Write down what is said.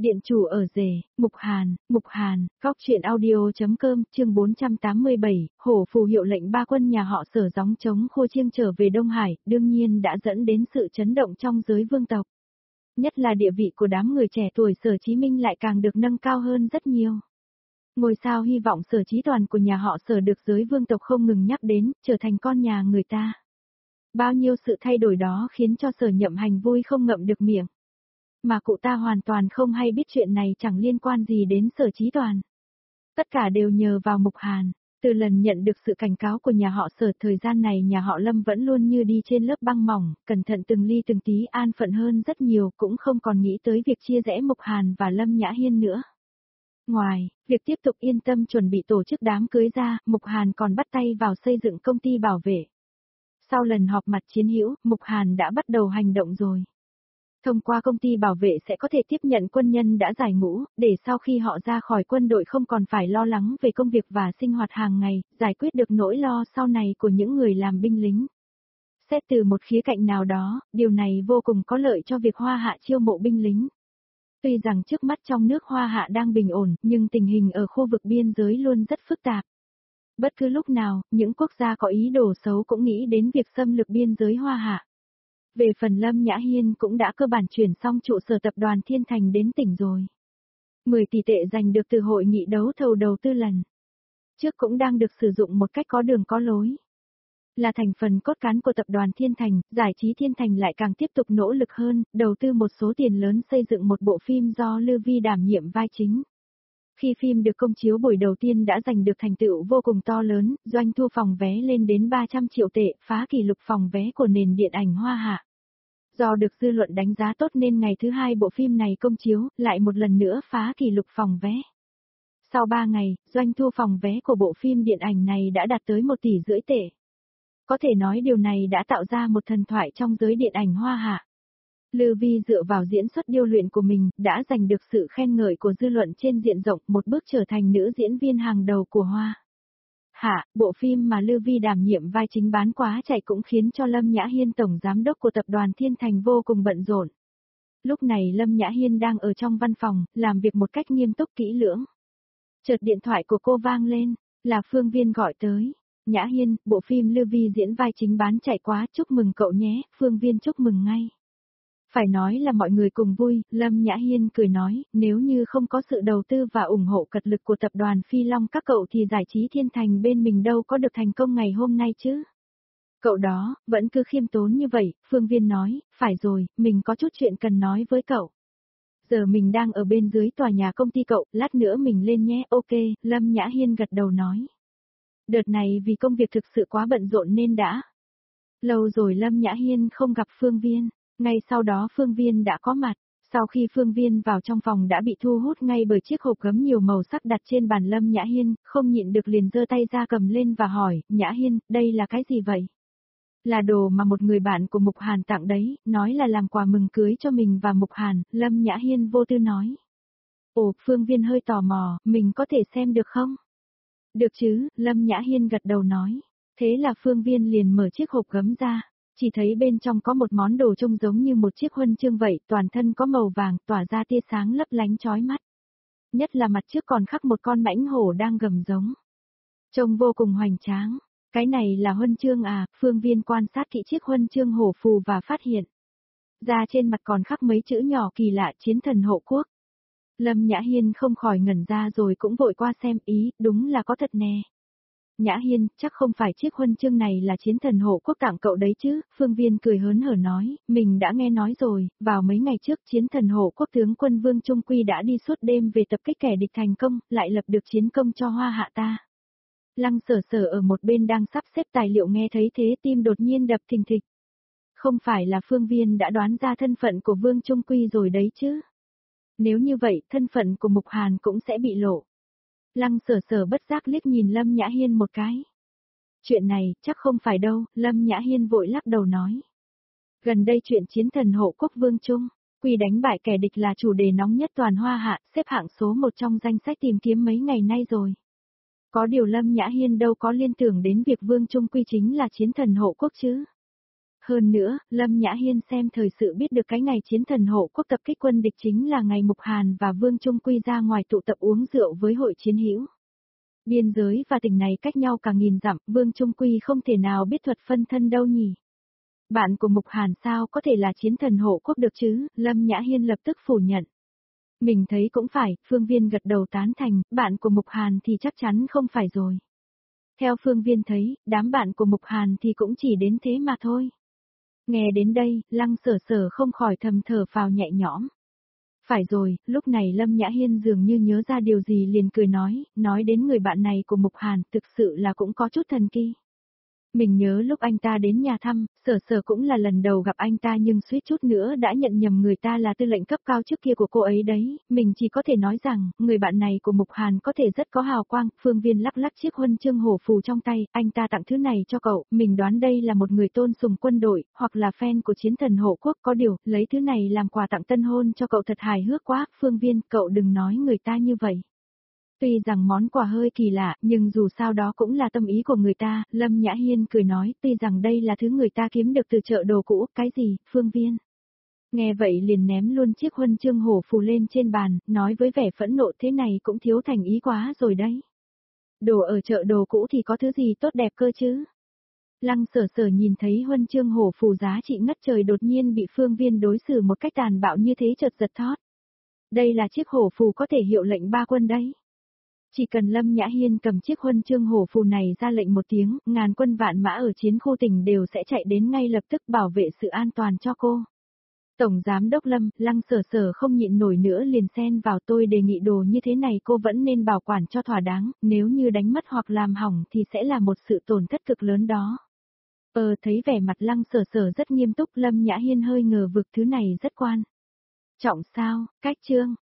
Điện chủ ở rể, Mục Hàn, góc truyện audio.com, chương 487, hổ phù hiệu lệnh ba quân nhà họ Sở gióng chống khô chiêng trở về Đông Hải, đương nhiên đã dẫn đến sự chấn động trong giới vương tộc. Nhất là địa vị của đám người trẻ tuổi Sở Chí Minh lại càng được nâng cao hơn rất nhiều. Ngôi sao hy vọng Sở Chí Toàn của nhà họ Sở được giới vương tộc không ngừng nhắc đến, trở thành con nhà người ta. Bao nhiêu sự thay đổi đó khiến cho Sở Nhậm Hành vui không ngậm được miệng. Mà cụ ta hoàn toàn không hay biết chuyện này chẳng liên quan gì đến Sở Chí Toàn. Tất cả đều nhờ vào Mục Hàn. Từ lần nhận được sự cảnh cáo của nhà họ Sở, thời gian này nhà họ Lâm vẫn luôn như đi trên lớp băng mỏng, cẩn thận từng ly từng tí, an phận hơn rất nhiều, cũng không còn nghĩ tới việc chia rẽ Mục Hàn và Lâm Nhã Hiên nữa. Ngoài việc tiếp tục yên tâm chuẩn bị tổ chức đám cưới ra, Mục Hàn còn bắt tay vào xây dựng công ty bảo vệ. Sau lần họp mặt chiến hữu, Mục Hàn đã bắt đầu hành động rồi. Thông qua công ty bảo vệ sẽ có thể tiếp nhận quân nhân đã giải ngũ, để sau khi họ ra khỏi quân đội không còn phải lo lắng về công việc và sinh hoạt hàng ngày, giải quyết được nỗi lo sau này của những người làm binh lính. Xét từ một khía cạnh nào đó, điều này vô cùng có lợi cho việc Hoa Hạ chiêu mộ binh lính. Tuy rằng trước mắt trong nước Hoa Hạ đang bình ổn, nhưng tình hình ở khu vực biên giới luôn rất phức tạp. Bất cứ lúc nào, những quốc gia có ý đồ xấu cũng nghĩ đến việc xâm lược biên giới Hoa Hạ. Về phần Lâm Nhã Hiên cũng đã cơ bản chuyển xong trụ sở tập đoàn Thiên Thành đến tỉnh rồi. 10 tỷ tệ giành được từ hội nghị đấu thầu đầu tư lần trước cũng đang được sử dụng một cách có đường có lối. Là thành phần cốt cán của tập đoàn Thiên Thành, giải trí Thiên Thành lại càng tiếp tục nỗ lực hơn, đầu tư một số tiền lớn xây dựng một bộ phim do Lưu Vi đảm nhiệm vai chính. Khi phim được công chiếu buổi đầu tiên đã giành được thành tựu vô cùng to lớn, doanh thu phòng vé lên đến 300 triệu tệ, phá kỷ lục phòng vé của nền điện ảnh Hoa Hạ. Do được dư luận đánh giá tốt nên ngày thứ hai bộ phim này công chiếu, lại một lần nữa phá kỷ lục phòng vé. Sau 3 ngày, doanh thu phòng vé của bộ phim điện ảnh này đã đạt tới 1,5 tỷ tệ. Có thể nói điều này đã tạo ra một thần thoại trong giới điện ảnh Hoa Hạ. Lưu Vi dựa vào diễn xuất điêu luyện của mình, đã giành được sự khen ngợi của dư luận trên diện rộng, một bước trở thành nữ diễn viên hàng đầu của Hoa Hạ. Bộ phim mà Lưu Vi đảm nhiệm vai chính bán quá chạy cũng khiến cho Lâm Nhã Hiên, tổng giám đốc của tập đoàn Thiên Thành vô cùng bận rộn. Lúc này Lâm Nhã Hiên đang ở trong văn phòng, làm việc một cách nghiêm túc kỹ lưỡng. Chợt điện thoại của cô vang lên, là Phương Viên gọi tới. Nhã Hiên, bộ phim Lưu Vi diễn vai chính bán chạy quá, chúc mừng cậu nhé. Phương Viên chúc mừng ngay. Phải nói là mọi người cùng vui, Lâm Nhã Hiên cười nói, nếu như không có sự đầu tư và ủng hộ cật lực của tập đoàn Phi Long các cậu thì giải trí Thiên Thành bên mình đâu có được thành công ngày hôm nay chứ. Cậu đó, vẫn cứ khiêm tốn như vậy, Phương Viên nói, phải rồi, mình có chút chuyện cần nói với cậu. Giờ mình đang ở bên dưới tòa nhà công ty cậu, lát nữa mình lên nhé, ok, Lâm Nhã Hiên gật đầu nói. Đợt này vì công việc thực sự quá bận rộn nên đã lâu rồi Lâm Nhã Hiên không gặp Phương Viên. Ngay sau đó Phương Viên đã có mặt. Sau khi Phương Viên vào trong phòng đã bị thu hút ngay bởi chiếc hộp gấm nhiều màu sắc đặt trên bàn Lâm Nhã Hiên, không nhịn được liền giơ tay ra cầm lên và hỏi, Nhã Hiên, đây là cái gì vậy? Là đồ mà một người bạn của Mục Hàn tặng đấy, nói là làm quà mừng cưới cho mình và Mục Hàn, Lâm Nhã Hiên vô tư nói. Ồ, Phương Viên hơi tò mò, mình có thể xem được không? Được chứ, Lâm Nhã Hiên gật đầu nói. Thế là Phương Viên liền mở chiếc hộp gấm ra. Chỉ thấy bên trong có một món đồ trông giống như một chiếc huân chương vậy, toàn thân có màu vàng, tỏa ra tia sáng lấp lánh chói mắt. Nhất là mặt trước còn khắc một con mãnh hổ đang gầm giống. Trông vô cùng hoành tráng. Cái này là huân chương à? Phương Viên quan sát kỹ chiếc huân chương hổ phù và phát hiện ra trên mặt còn khắc mấy chữ nhỏ kỳ lạ, chiến thần hộ quốc. Lâm Nhã Hiên không khỏi ngẩn ra rồi cũng vội qua xem, ý, đúng là có thật nè. Nhã Hiên, chắc không phải chiếc huân chương này là chiến thần hộ quốc tặng cậu đấy chứ? Phương Viên cười hớn hở nói, mình đã nghe nói rồi, vào mấy ngày trước chiến thần hộ quốc tướng quân Vương Trung Quy đã đi suốt đêm về tập kích kẻ địch thành công, lại lập được chiến công cho Hoa Hạ ta. Lăng Sở Sở ở một bên đang sắp xếp tài liệu nghe thấy thế tim đột nhiên đập thình thịch. Không phải là Phương Viên đã đoán ra thân phận của Vương Trung Quy rồi đấy chứ? Nếu như vậy, thân phận của Mục Hàn cũng sẽ bị lộ. Lăng Sở Sở bất giác liếc nhìn Lâm Nhã Hiên một cái. Chuyện này, chắc không phải đâu, Lâm Nhã Hiên vội lắc đầu nói. Gần đây chuyện chiến thần hộ quốc Vương Trung Quy đánh bại kẻ địch là chủ đề nóng nhất toàn Hoa Hạ, xếp hạng số 1 trong danh sách tìm kiếm mấy ngày nay rồi. Có điều Lâm Nhã Hiên đâu có liên tưởng đến việc Vương Trung Quy chính là chiến thần hộ quốc chứ. Hơn nữa, Lâm Nhã Hiên xem thời sự biết được cái ngày chiến thần hộ quốc tập kích quân địch chính là ngày Mục Hàn và Vương Trung Quy ra ngoài tụ tập uống rượu với hội chiến hữu. Biên giới và tỉnh này cách nhau cả nghìn dặm, Vương Trung Quy không thể nào biết thuật phân thân đâu nhỉ. Bạn của Mục Hàn sao có thể là chiến thần hộ quốc được chứ, Lâm Nhã Hiên lập tức phủ nhận. Mình thấy cũng phải, Phương Viên gật đầu tán thành, bạn của Mục Hàn thì chắc chắn không phải rồi. Theo Phương Viên thấy, đám bạn của Mục Hàn thì cũng chỉ đến thế mà thôi. Nghe đến đây, Lăng Sở Sở không khỏi thầm thở phào nhẹ nhõm. Phải rồi, lúc này Lâm Nhã Hiên dường như nhớ ra điều gì liền cười nói đến người bạn này của Mục Hàn thực sự là cũng có chút thần kỳ. Mình nhớ lúc anh ta đến nhà thăm, Sở Sở cũng là lần đầu gặp anh ta nhưng suýt chút nữa đã nhận nhầm người ta là tư lệnh cấp cao trước kia của cô ấy đấy, mình chỉ có thể nói rằng, người bạn này của Mục Hàn có thể rất có hào quang, Phương Viên lắc lắc chiếc huân chương hổ phù trong tay, anh ta tặng thứ này cho cậu, mình đoán đây là một người tôn sùng quân đội, hoặc là fan của chiến thần hộ quốc, có điều, lấy thứ này làm quà tặng tân hôn cho cậu thật hài hước quá, Phương Viên, cậu đừng nói người ta như vậy. Tuy rằng món quà hơi kỳ lạ, nhưng dù sao đó cũng là tâm ý của người ta, Lâm Nhã Hiên cười nói, tuy rằng đây là thứ người ta kiếm được từ chợ đồ cũ, cái gì, Phương Viên. Nghe vậy liền ném luôn chiếc huân chương hổ phù lên trên bàn, nói với vẻ phẫn nộ thế này cũng thiếu thành ý quá rồi đấy. Đồ ở chợ đồ cũ thì có thứ gì tốt đẹp cơ chứ. Lăng Sở Sở nhìn thấy huân chương hổ phù giá trị ngất trời đột nhiên bị Phương Viên đối xử một cách tàn bạo như thế chợt giật thót. Đây là chiếc hổ phù có thể hiệu lệnh ba quân đấy. Chỉ cần Lâm Nhã Hiên cầm chiếc huân chương hổ phù này ra lệnh một tiếng, ngàn quân vạn mã ở chiến khu tỉnh đều sẽ chạy đến ngay lập tức bảo vệ sự an toàn cho cô. Tổng Giám Đốc Lâm, Lăng Sở Sở không nhịn nổi nữa liền xen vào, tôi đề nghị đồ như thế này cô vẫn nên bảo quản cho thỏa đáng, nếu như đánh mất hoặc làm hỏng thì sẽ là một sự tổn thất cực lớn đó. Thấy vẻ mặt Lăng Sở Sở rất nghiêm túc, Lâm Nhã Hiên hơi ngờ vực, thứ này rất quan trọng sao, cách chương.